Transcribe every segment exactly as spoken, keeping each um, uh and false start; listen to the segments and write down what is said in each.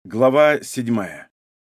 Глава седьмая.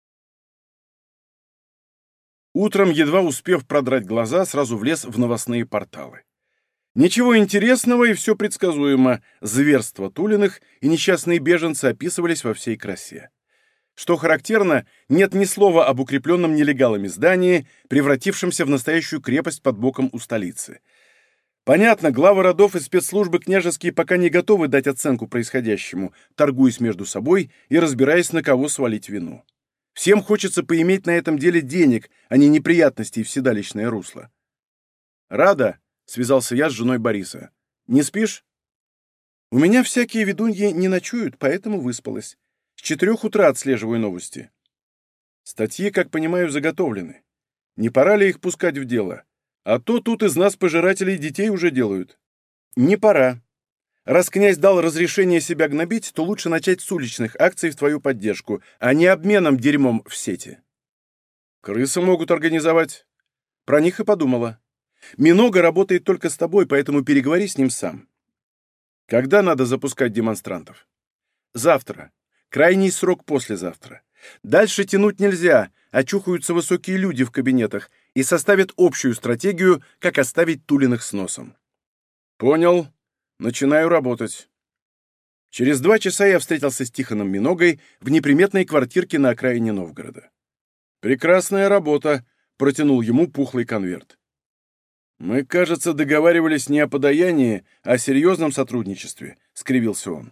Утром, едва успев продрать глаза, сразу влез в новостные порталы. Ничего интересного и все предсказуемо. Зверства Тулиных и несчастные беженцы описывались во всей красе. Что характерно, нет ни слова об укрепленном нелегалами здании, превратившемся в настоящую крепость под боком у столицы. Понятно, главы родов и спецслужбы княжеские пока не готовы дать оценку происходящему, торгуясь между собой и разбираясь, на кого свалить вину. Всем хочется поиметь на этом деле денег, а не неприятностей в седалищное русло. «Рада», — связался я с женой Бориса. «Не спишь?» «У меня всякие ведуньи не ночуют, поэтому выспалась. С четырех утра отслеживаю новости». «Статьи, как понимаю, заготовлены. Не пора ли их пускать в дело? А то тут из нас пожирателей детей уже делают». «Не пора. Раз князь дал разрешение себя гнобить, то лучше начать с уличных акций в твою поддержку, а не обменом дерьмом в сети». «Крысы могут организовать». «Про них и подумала. Минога работает только с тобой, поэтому переговори с ним сам». «Когда надо запускать демонстрантов?» «Завтра. Крайний срок послезавтра. Дальше тянуть нельзя, очухаются высокие люди в кабинетах и составят общую стратегию, как оставить Тулиных с носом». «Понял. Начинаю работать». Через два часа я встретился с Тихоном Миногой в неприметной квартирке на окраине Новгорода. «Прекрасная работа», — протянул ему пухлый конверт. «Мы, кажется, договаривались не о подаянии, а о серьезном сотрудничестве», — скривился он.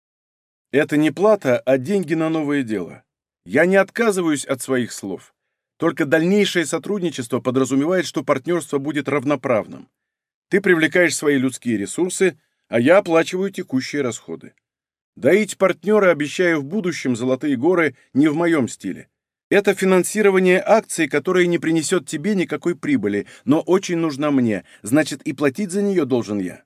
«Это не плата, а деньги на новое дело. Я не отказываюсь от своих слов. Только дальнейшее сотрудничество подразумевает, что партнерство будет равноправным. Ты привлекаешь свои людские ресурсы, а я оплачиваю текущие расходы. Доить партнера, обещаю в будущем золотые горы, не в моем стиле. Это финансирование акций, которое не принесет тебе никакой прибыли, но очень нужна мне, значит, и платить за нее должен я».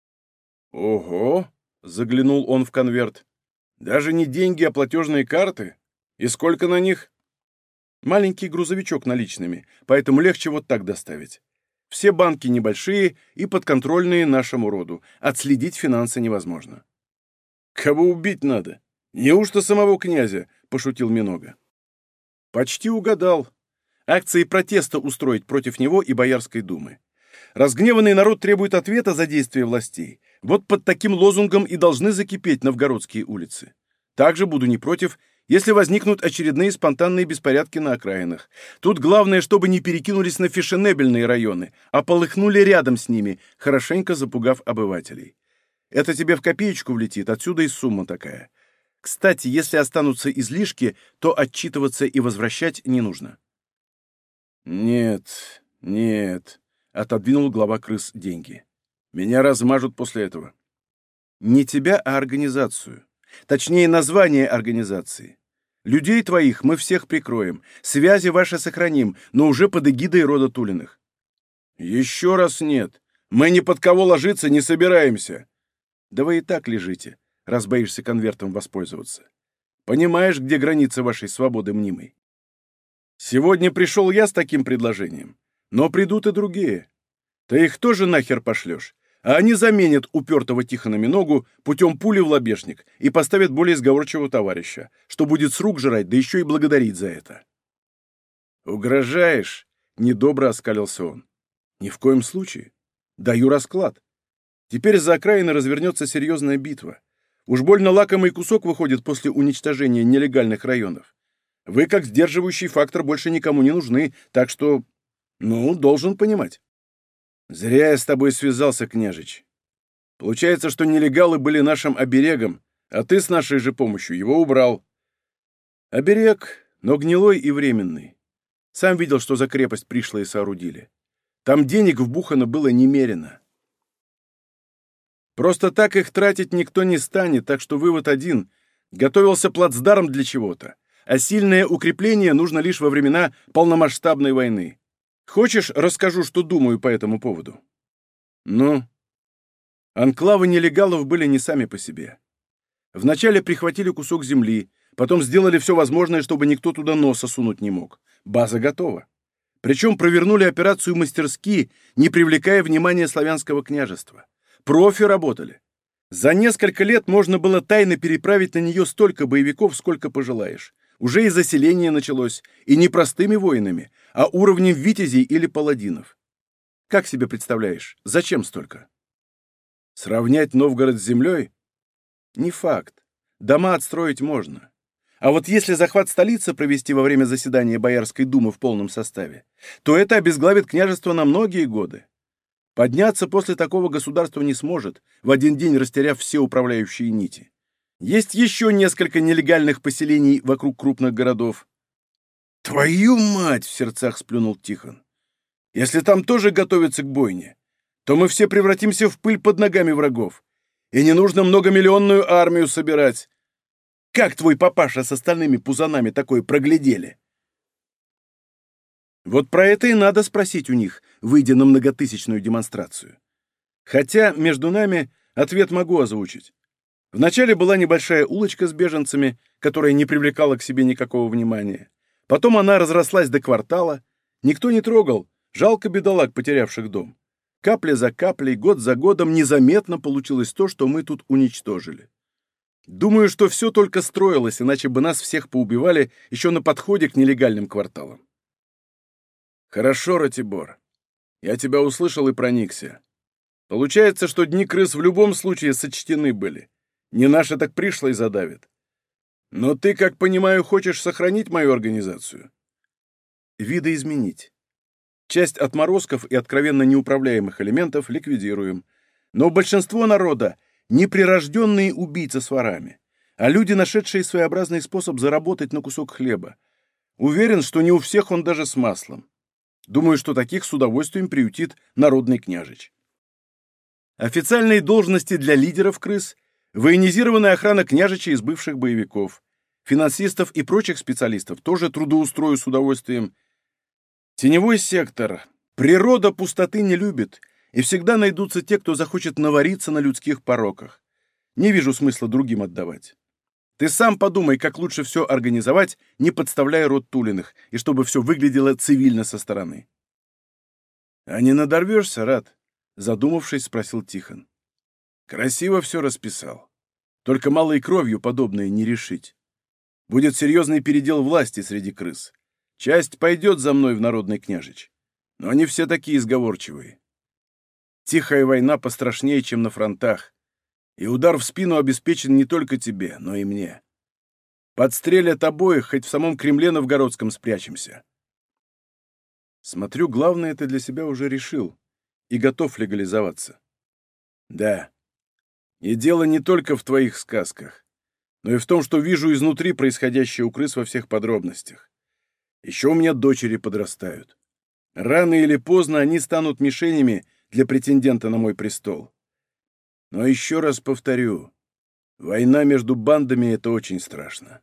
«Ого!» — заглянул он в конверт. «Даже не деньги, а платежные карты? И сколько на них?» «Маленький грузовичок наличными, поэтому легче вот так доставить. Все банки небольшие и подконтрольные нашему роду. Отследить финансы невозможно». «Кого убить надо? Неужто самого князя?» — пошутил Минога. «Почти угадал. Акции протеста устроить против него и Боярской думы. Разгневанный народ требует ответа за действия властей. Вот под таким лозунгом и должны закипеть новгородские улицы. Также буду не против, если возникнут очередные спонтанные беспорядки на окраинах. Тут главное, чтобы не перекинулись на фешенебельные районы, а полыхнули рядом с ними, хорошенько запугав обывателей. Это тебе в копеечку влетит, отсюда и сумма такая. Кстати, если останутся излишки, то отчитываться и возвращать не нужно». «Нет, нет», — отодвинул глава крыс деньги. «Меня размажут после этого». «Не тебя, а организацию. Точнее, название организации. Людей твоих мы всех прикроем, связи ваши сохраним, но уже под эгидой рода Тулиных». «Еще раз нет. Мы ни под кого ложиться не собираемся». «Да вы и так лежите, раз боишься конвертом воспользоваться. Понимаешь, где граница вашей свободы мнимой? Сегодня пришел я с таким предложением, но придут и другие. Ты их тоже нахер пошлешь, а они заменят упертого Тихона Миногу путем пули в лобешник и поставят более сговорчивого товарища, что будет с рук жрать, да еще и благодарить за это». «Угрожаешь?» — недобро оскалился он. «Ни в коем случае. Даю расклад. Теперь за окраины развернется серьезная битва. Уж больно лакомый кусок выходит после уничтожения нелегальных районов. Вы, как сдерживающий фактор, больше никому не нужны, так что, ну, должен понимать». «Зря я с тобой связался, княжич. Получается, что нелегалы были нашим оберегом, а ты с нашей же помощью его убрал». «Оберег, но гнилой и временный. Сам видел, что за крепость пришлые соорудили. Там денег вбухано было немерено. Просто так их тратить никто не станет, так что вывод один — готовился плацдарм для чего-то, а сильное укрепление нужно лишь во времена полномасштабной войны. Хочешь, расскажу, что думаю по этому поводу?» «Ну?» Анклавы нелегалов были не сами по себе. Вначале прихватили кусок земли, потом сделали все возможное, чтобы никто туда носа сунуть не мог. База готова. Причем провернули операцию мастерски, не привлекая внимания славянского княжества. Профи работали. За несколько лет можно было тайно переправить на нее столько боевиков, сколько пожелаешь. Уже и заселение началось, и не простыми воинами, а уровнем витязей или паладинов. Как себе представляешь, зачем столько? Сравнять Новгород с землей? Не факт. Дома отстроить можно. А вот если захват столицы провести во время заседания Боярской думы в полном составе, то это обезглавит княжество на многие годы. Подняться после такого государство не сможет, в один день растеряв все управляющие нити. Есть еще несколько нелегальных поселений вокруг крупных городов. «Твою мать!» — в сердцах сплюнул Тихон. «Если там тоже готовятся к бойне, то мы все превратимся в пыль под ногами врагов, и не нужно многомиллионную армию собирать. Как твой папаша с остальными пузанами такое проглядели?» Вот про это и надо спросить у них, выйдя на многотысячную демонстрацию. Хотя, между нами, ответ могу озвучить. Вначале была небольшая улочка с беженцами, которая не привлекала к себе никакого внимания. Потом она разрослась до квартала. Никто не трогал, жалко бедолаг, потерявших дом. Капля за каплей, год за годом незаметно получилось то, что мы тут уничтожили. Думаю, что все только строилось, иначе бы нас всех поубивали еще на подходе к нелегальным кварталам. Хорошо, Ратибор. Я тебя услышал и проникся. Получается, что дни крыс в любом случае сочтены были. Не наши, так пришлый задавит. Но ты, как понимаю, хочешь сохранить мою организацию? Видоизменить. Часть отморозков и откровенно неуправляемых элементов ликвидируем. Но большинство народа — неприрожденные убийцы с ворами, а люди, нашедшие своеобразный способ заработать на кусок хлеба. Уверен, что не у всех он даже с маслом. Думаю, что таких с удовольствием приютит народный княжич. Официальные должности для лидеров крыс — военизированная охрана княжичей из бывших боевиков. Финансистов и прочих специалистов тоже трудоустрою с удовольствием. Теневой сектор. Природа пустоты не любит, и всегда найдутся те, кто захочет навариться на людских пороках. Не вижу смысла другим отдавать. Ты сам подумай, как лучше все организовать, не подставляя род Тулиных, и чтобы все выглядело цивильно со стороны. — А не надорвешься, Рад? — задумавшись, спросил Тихон. — Красиво все расписал. Только малой кровью подобное не решить. Будет серьезный передел власти среди крыс. Часть пойдет за мной в народный княжич. Но они все такие изговорчивые. Тихая война пострашнее, чем на фронтах. И удар в спину обеспечен не только тебе, но и мне. Подстрелят обоих, хоть в самом Кремле Новгородском спрячемся. Смотрю, главное ты для себя уже решил и готов легализоваться. Да. И дело не только в твоих сказках, но и в том, что вижу изнутри происходящее у крыс во всех подробностях. Еще у меня дочери подрастают. Рано или поздно они станут мишенями для претендента на мой престол. Но еще раз повторю, война между бандами — это очень страшно.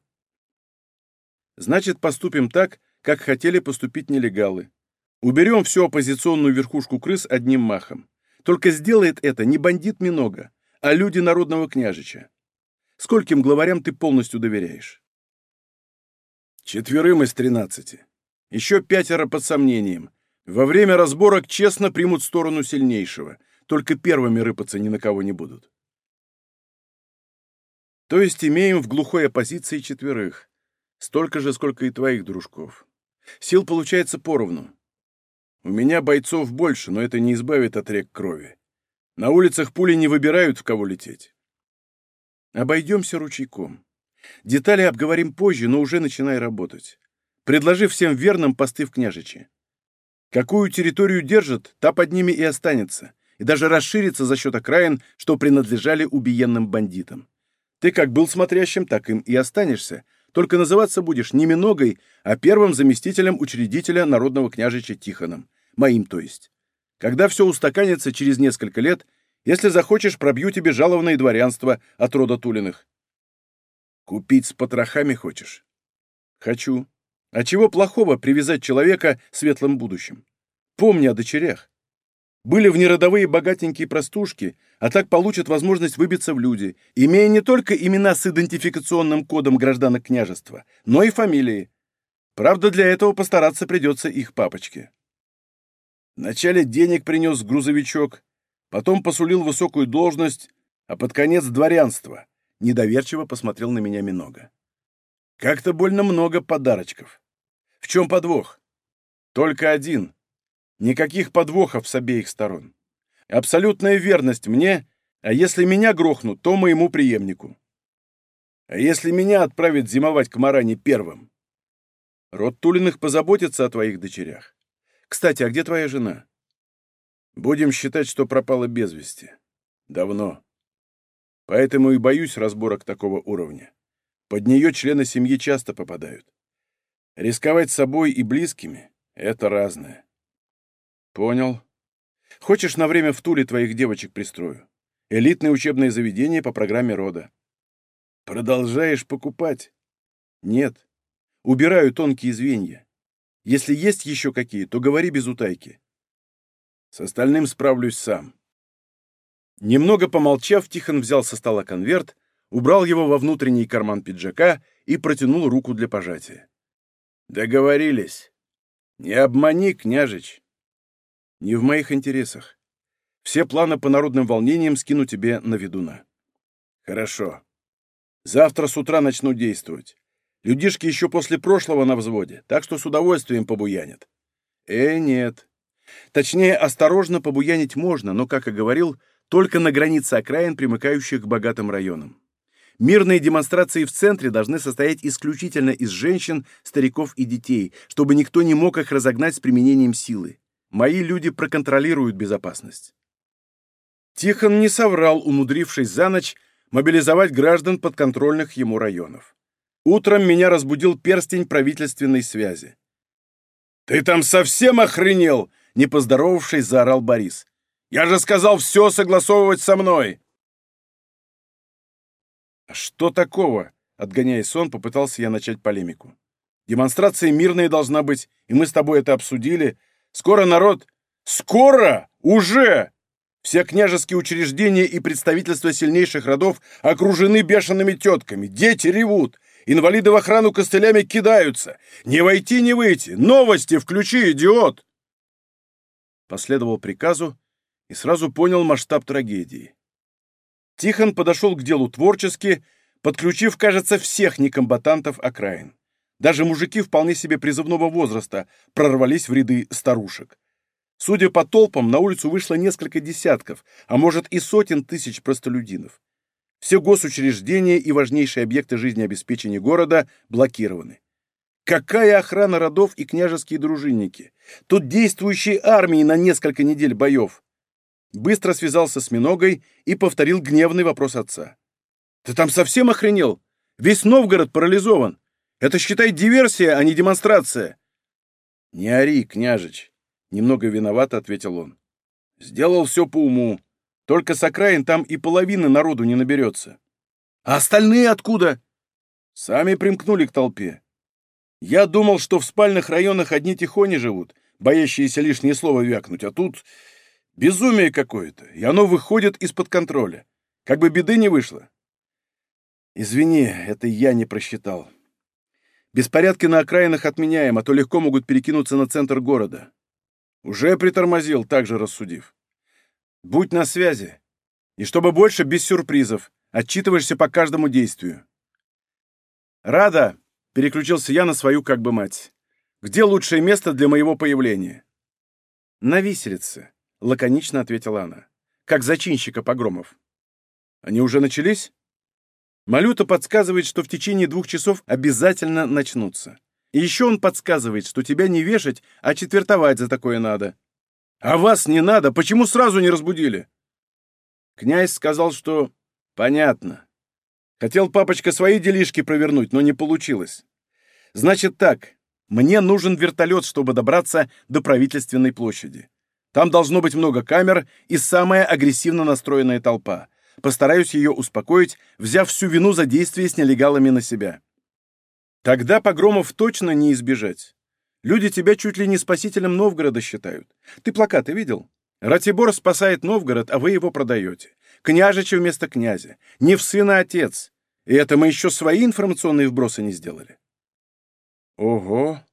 Значит, поступим так, как хотели поступить нелегалы. Уберем всю оппозиционную верхушку крыс одним махом. Только сделает это не бандит Минога, а люди народного княжича. Скольким главарям ты полностью доверяешь? Четверым из тринадцати. Еще пятеро под сомнением. Во время разборок честно примут сторону сильнейшего. Только первыми рыпаться ни на кого не будут. То есть имеем в глухой оппозиции четверых. Столько же, сколько и твоих дружков. Сил получается поровну. У меня бойцов больше, но это не избавит от рек крови. На улицах пули не выбирают, в кого лететь. Обойдемся ручейком. Детали обговорим позже, но уже начинай работать. Предложи всем верным посты в княжичи. Какую территорию держат, та под ними и останется. И даже расширится за счет окраин, что принадлежали убиенным бандитам. Ты как был смотрящим, так им и останешься, только называться будешь не Миногой, а первым заместителем учредителя народного княжича Тихоном, моим то есть. Когда все устаканится через несколько лет, если захочешь, пробью тебе жалованное дворянство от рода Тулиных. Купить с потрохами хочешь? Хочу. А чего плохого привязать человека светлым будущим? Помни о дочерях. Были внеродовые богатенькие простушки, а так получат возможность выбиться в люди, имея не только имена с идентификационным кодом гражданок княжества, но и фамилии. Правда, для этого постараться придется их папочке. Вначале денег принес грузовичок, потом посулил высокую должность, а под конец дворянство», — недоверчиво посмотрел на меня Минога. «Как-то больно много подарочков. В чем подвох?» «Только один. Никаких подвохов с обеих сторон. Абсолютная верность мне, а если меня грохнут, то моему преемнику. А если меня отправят зимовать к Маране первым? Род Тулиных позаботится о твоих дочерях. Кстати, а где твоя жена?» «Будем считать, что пропала без вести. Давно. Поэтому и боюсь разборок такого уровня. Под нее члены семьи часто попадают. Рисковать собой и близкими — это разное». «Понял. Хочешь, на время в Туле твоих девочек пристрою? Элитное учебное заведение по программе рода». «Продолжаешь покупать?» «Нет. Убираю тонкие звенья. Если есть еще какие, то говори без утайки. С остальным справлюсь сам». Немного помолчав, Тихон взял со стола конверт, убрал его во внутренний карман пиджака и протянул руку для пожатия. «Договорились. Не обмани, княжич». «Не в моих интересах. Все планы по народным волнениям скину тебе на ведуна». «Хорошо. Завтра с утра начну действовать. Людишки еще после прошлого на взводе, так что с удовольствием побуянят». «Э, нет. Точнее, осторожно побуянить можно, но, как и говорил, только на границе окраин, примыкающих к богатым районам. Мирные демонстрации в центре должны состоять исключительно из женщин, стариков и детей, чтобы никто не мог их разогнать с применением силы. Мои люди проконтролируют безопасность». Тихон не соврал, умудрившись за ночь мобилизовать граждан подконтрольных ему районов. Утром меня разбудил перстень правительственной связи. «Ты там совсем охренел?» — не поздоровавшись, заорал Борис. «Я же сказал все согласовывать со мной!» «А что такого?» — отгоняя сон, попытался я начать полемику. «Демонстрация мирная должна быть, и мы с тобой это обсудили. Скоро народ...» «Скоро? Уже!» Все княжеские учреждения и представительства сильнейших родов окружены бешеными тетками. Дети ревут. Инвалиды в охрану костылями кидаются. Не войти, не выйти. Новости включи, идиот!» Последовал приказу и сразу понял масштаб трагедии. Тихон подошел к делу творчески, подключив, кажется, всех некомбатантов окраин. Даже мужики вполне себе призывного возраста прорвались в ряды старушек. Судя по толпам, на улицу вышло несколько десятков, а может и сотен тысяч простолюдинов. Все госучреждения и важнейшие объекты жизнеобеспечения города блокированы. Какая охрана родов и княжеские дружинники? Тут действующие армии на несколько недель боев. Быстро связался с Миногой и повторил гневный вопрос отца. «Ты там совсем охренел? Весь Новгород парализован. Это, считай, диверсия, а не демонстрация». «Не ори, княжич», — немного виновато ответил он. «Сделал все по уму. Только с окраин там и половины народу не наберется». «А остальные откуда?» «Сами примкнули к толпе. Я думал, что в спальных районах одни тихони живут, боящиеся лишнее слово вякнуть, а тут безумие какое-то, и оно выходит из-под контроля. Как бы беды не вышло». «Извини, это я не просчитал. Беспорядки на окраинах отменяем, а то легко могут перекинуться на центр города». «Уже притормозил», также рассудив. «Будь на связи. И чтобы больше без сюрпризов. Отчитываешься по каждому действию». «Рада», — переключился я на свою как бы мать. «Где лучшее место для моего появления?» «На виселице», — лаконично ответила она. «Как зачинщика погромов». «Они уже начались?» «Малюта подсказывает, что в течение двух часов обязательно начнутся. И еще он подсказывает, что тебя не вешать, а четвертовать за такое надо». «А вас не надо? Почему сразу не разбудили?» Князь сказал, что... «Понятно. Хотел папочка свои делишки провернуть, но не получилось. Значит так, мне нужен вертолет, чтобы добраться до правительственной площади. Там должно быть много камер и самая агрессивно настроенная толпа. Постараюсь ее успокоить, взяв всю вину за действия с нелегалами на себя. Тогда погромов точно не избежать. Люди тебя чуть ли не спасителем Новгорода считают. Ты плакаты видел? Ратибор спасает Новгород, а вы его продаете. Княжича вместо князя. Не в сына отец. И это мы еще свои информационные вбросы не сделали». «Ого!»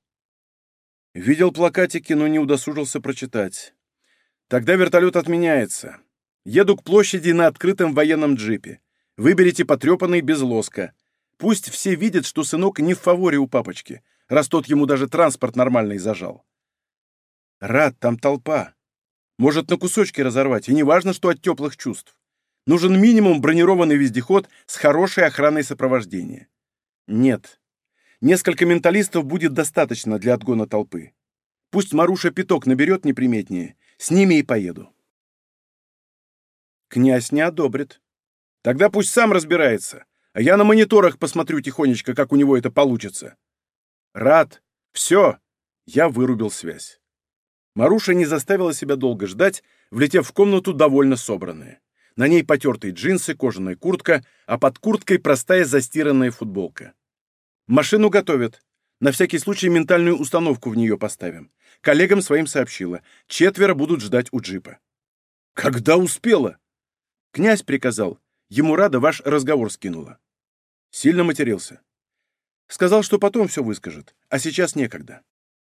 Видел плакатики, но не удосужился прочитать. «Тогда вертолет отменяется. Еду к площади на открытом военном джипе. Выберите потрепанный без лоска. Пусть все видят, что сынок не в фаворе у папочки, раз тот ему даже транспорт нормальный зажал. Рад, там толпа. Может на кусочки разорвать, и не важно, что от теплых чувств. Нужен минимум бронированный вездеход с хорошей охраной сопровождения. Нет. Несколько менталистов будет достаточно для отгона толпы. Пусть Маруша пяток наберет неприметнее, с ними и поеду. Князь не одобрит. Тогда пусть сам разбирается, а я на мониторах посмотрю тихонечко, как у него это получится. Рад. Все. Я вырубил связь. Маруша не заставила себя долго ждать, влетев в комнату довольно собранная. На ней потертые джинсы, кожаная куртка, а под курткой простая застиранная футболка. Машину готовят. На всякий случай ментальную установку в нее поставим. Коллегам своим сообщила. Четверо будут ждать у джипа. Когда успела? Князь приказал. Ему Рада ваш разговор скинула. Сильно матерился. Сказал, что потом все выскажет, а сейчас некогда.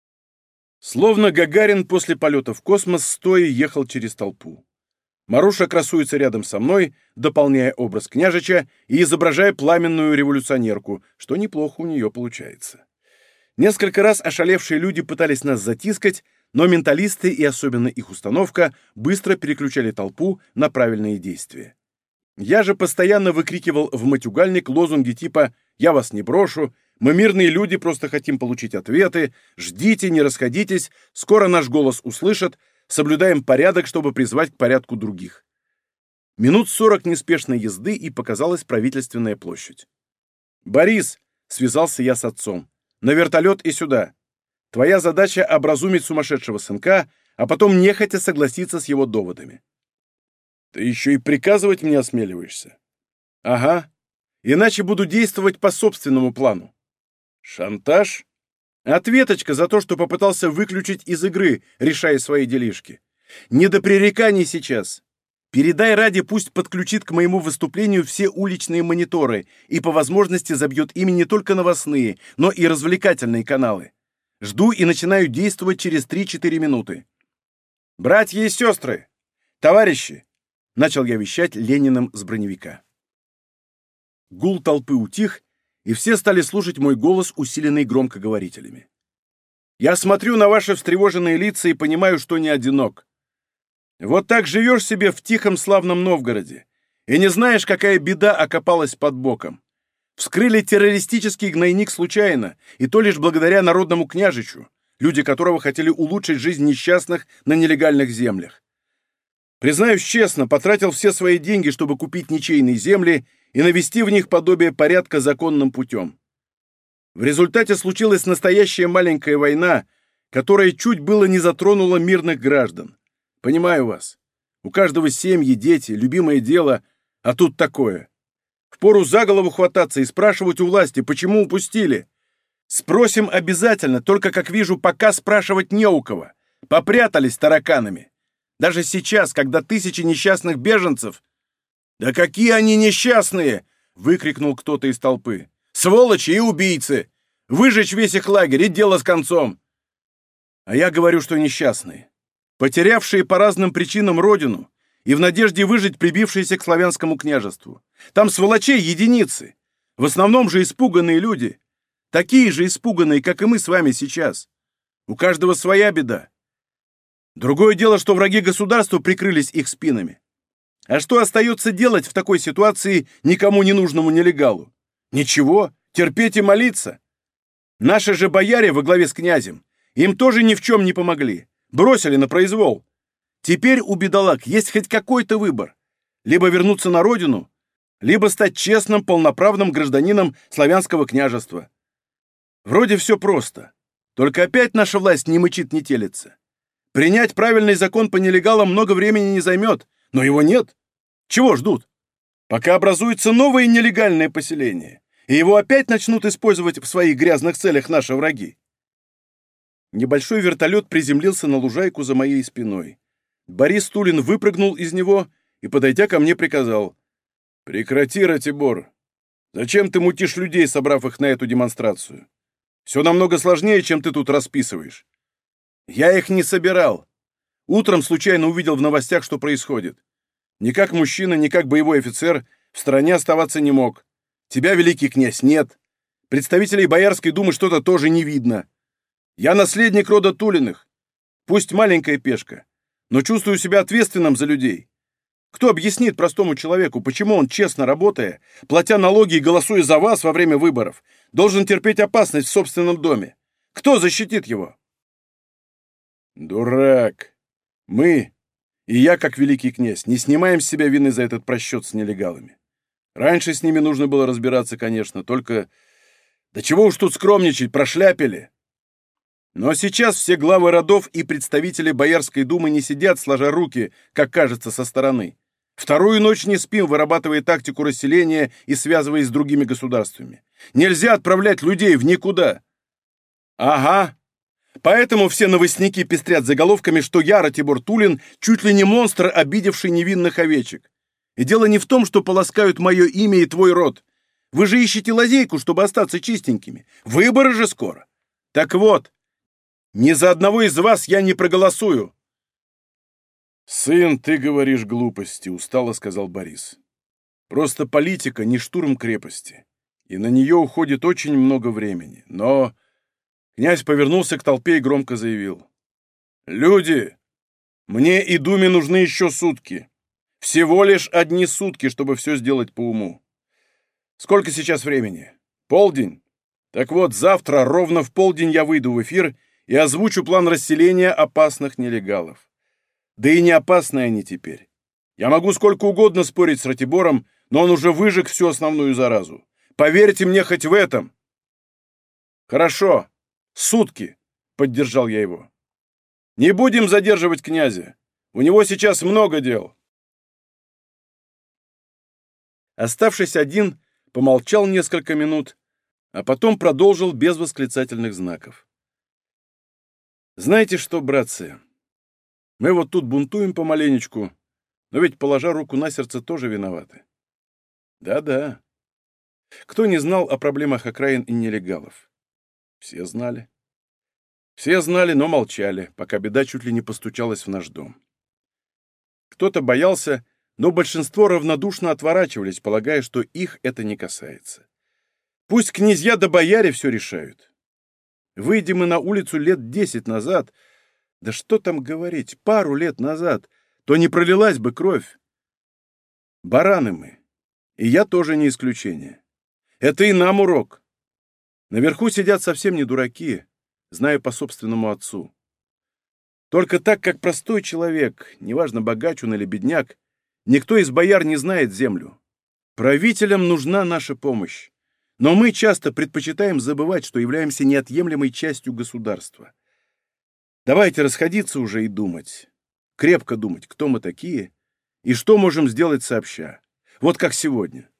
Словно Гагарин после полета в космос стоя ехал через толпу. Маруша красуется рядом со мной, дополняя образ княжича и изображая пламенную революционерку, что неплохо у нее получается. Несколько раз ошалевшие люди пытались нас затискать, но менталисты и особенно их установка быстро переключали толпу на правильные действия. Я же постоянно выкрикивал в матюгальник лозунги типа «Я вас не брошу», «Мы мирные люди, просто хотим получить ответы», «Ждите, не расходитесь», «Скоро наш голос услышат», «Соблюдаем порядок, чтобы призвать к порядку других». Минут сорок неспешной езды, и показалась правительственная площадь. «Борис», — связался я с отцом, — «на вертолет и сюда. Твоя задача — образумить сумасшедшего сынка, а потом нехотя согласиться с его доводами». «Ты еще и приказывать мне осмеливаешься?» «Ага. Иначе буду действовать по собственному плану». «Шантаж?» «Ответочка за то, что попытался выключить из игры, решая свои делишки. Не до пререканий сейчас. Передай Раде, пусть подключит к моему выступлению все уличные мониторы и по возможности забьет ими не только новостные, но и развлекательные каналы. Жду и начинаю действовать через три-четыре минуты. Братья и сестры! Товарищи!» Начал я вещать Лениным с броневика. Гул толпы утих, и все стали слушать мой голос, усиленный громкоговорителями. «Я смотрю на ваши встревоженные лица и понимаю, что не одинок. Вот так живешь себе в тихом славном Новгороде, и не знаешь, какая беда окопалась под боком. Вскрыли террористический гнойник случайно, и то лишь благодаря народному княжичу, люди которого хотели улучшить жизнь несчастных на нелегальных землях. Признаюсь честно, потратил все свои деньги, чтобы купить ничейные земли и навести в них подобие порядка законным путем. В результате случилась настоящая маленькая война, которая чуть было не затронула мирных граждан. Понимаю вас. У каждого семьи, дети, любимое дело, а тут такое. Впору за голову хвататься и спрашивать у власти, почему упустили. Спросим обязательно, только, как вижу, пока спрашивать не у кого. Попрятались тараканами. Даже сейчас, когда тысячи несчастных беженцев... «Да какие они несчастные!» — выкрикнул кто-то из толпы. «Сволочи и убийцы! Выжечь весь их лагерь и дело с концом!» А я говорю, что несчастные. Потерявшие по разным причинам родину и в надежде выжить прибившиеся к славянскому княжеству. Там сволочей единицы. В основном же испуганные люди. Такие же испуганные, как и мы с вами сейчас. У каждого своя беда. Другое дело, что враги государства прикрылись их спинами. А что остается делать в такой ситуации никому не нужному нелегалу? Ничего, терпеть и молиться. Наши же бояре во главе с князем им тоже ни в чем не помогли. Бросили на произвол. Теперь у бедолаг есть хоть какой-то выбор. Либо вернуться на родину, либо стать честным, полноправным гражданином славянского княжества. Вроде все просто. Только опять наша власть не мычит, не телится. Принять правильный закон по нелегалам много времени не займет, но его нет. Чего ждут? Пока образуется новое нелегальное поселение, и его опять начнут использовать в своих грязных целях наши враги. Небольшой вертолет приземлился на лужайку за моей спиной. Борис Тулин выпрыгнул из него и, подойдя ко мне, приказал: «Прекрати, Ратибор. Зачем ты мутишь людей, собрав их на эту демонстрацию? Все намного сложнее, чем ты тут расписываешь». «Я их не собирал. Утром случайно увидел в новостях, что происходит. Ни как мужчина, ни как боевой офицер в стороне оставаться не мог. Тебя, великий князь, нет. Представителей Боярской думы что-то тоже не видно. Я наследник рода Тулиных. Пусть маленькая пешка, но чувствую себя ответственным за людей. Кто объяснит простому человеку, почему он, честно работая, платя налоги и голосуя за вас во время выборов, должен терпеть опасность в собственном доме? Кто защитит его? Дурак. Мы, и я, как великий князь, не снимаем с себя вины за этот просчет с нелегалами. Раньше с ними нужно было разбираться, конечно, только... Да чего уж тут скромничать, прошляпили. Но сейчас все главы родов и представители Боярской думы не сидят, сложа руки, как кажется со стороны. Вторую ночь не спим, вырабатывая тактику расселения и связываясь с другими государствами. Нельзя отправлять людей в никуда. Ага. Поэтому все новостники пестрят заголовками, что я, Ратибор Тулин, чуть ли не монстр, обидевший невинных овечек. И дело не в том, что полоскают мое имя и твой род. Вы же ищете лазейку, чтобы остаться чистенькими. Выборы же скоро. Так вот, ни за одного из вас я не проголосую. «Сын, ты говоришь глупости», — устало сказал Борис. «Просто политика не штурм крепости, и на нее уходит очень много времени. Но...» Князь повернулся к толпе и громко заявил. «Люди, мне и Думе нужны еще сутки. Всего лишь одни сутки, чтобы все сделать по уму. Сколько сейчас времени? Полдень? Так вот, завтра ровно в полдень я выйду в эфир и озвучу план расселения опасных нелегалов. Да и не опасные они теперь. Я могу сколько угодно спорить с Ратибором, но он уже выжег всю основную заразу. Поверьте мне хоть в этом». «Хорошо. Сутки», — поддержал я его. «Не будем задерживать князя. У него сейчас много дел». Оставшись один, помолчал несколько минут, а потом продолжил без восклицательных знаков. «Знаете что, братцы, мы вот тут бунтуем помаленечку, но ведь, положа руку на сердце, тоже виноваты. Да-да. Кто не знал о проблемах окраин и нелегалов? Все знали. Все знали, но молчали, пока беда чуть ли не постучалась в наш дом. Кто-то боялся, но большинство равнодушно отворачивались, полагая, что их это не касается. Пусть князья да бояре все решают. Выйдем мы на улицу лет десять назад, да что там говорить, пару лет назад, то не пролилась бы кровь. Бараны мы, и я тоже не исключение. Это и нам урок. Наверху сидят совсем не дураки, знаю по собственному отцу. Только так, как простой человек, неважно, богач он или бедняк, никто из бояр не знает землю. Правителям нужна наша помощь. Но мы часто предпочитаем забывать, что являемся неотъемлемой частью государства. Давайте расходиться уже и думать. Крепко думать, кто мы такие и что можем сделать сообща. Вот как сегодня.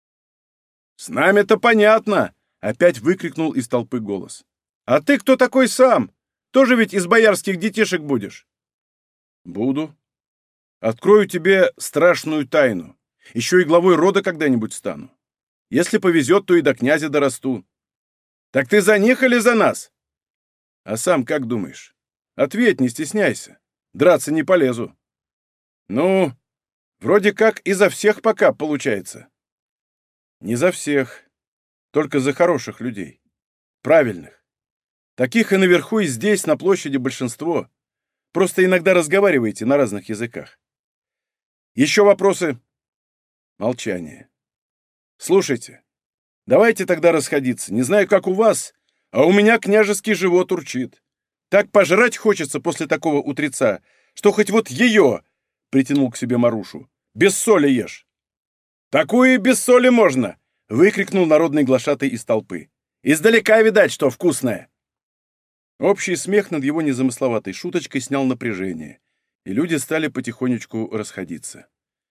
«С нами-то понятно!» — опять выкрикнул из толпы голос. «А ты кто такой сам? Тоже ведь из боярских детишек будешь?» «Буду. Открою тебе страшную тайну. Еще и главой рода когда-нибудь стану. Если повезет, то и до князя дорасту. Так ты за них или за нас? А сам как думаешь? Ответь, не стесняйся. Драться не полезу. Ну, вроде как и за всех пока получается. Не за всех, только за хороших людей. Правильных. Таких и наверху, и здесь, на площади, большинство. Просто иногда разговариваете на разных языках. Еще вопросы? Молчание. Слушайте, давайте тогда расходиться. Не знаю, как у вас, а у меня княжеский живот урчит. Так пожрать хочется после такого утреца, что хоть вот ее, — притянул к себе Марушу, — без соли ешь. Такую и без соли можно, — выкрикнул народный глашатай из толпы. Издалека видать, что вкусное. Общий смех над его незамысловатой шуточкой снял напряжение, и люди стали потихонечку расходиться.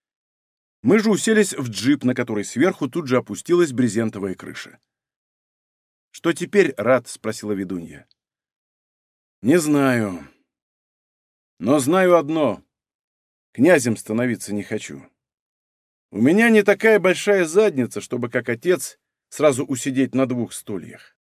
Мы же уселись в джип, на который сверху тут же опустилась брезентовая крыша. «Что теперь, Рад?» — спросила ведунья. «Не знаю. Но знаю одно. Князем становиться не хочу. У меня не такая большая задница, чтобы, как отец, сразу усидеть на двух стульях.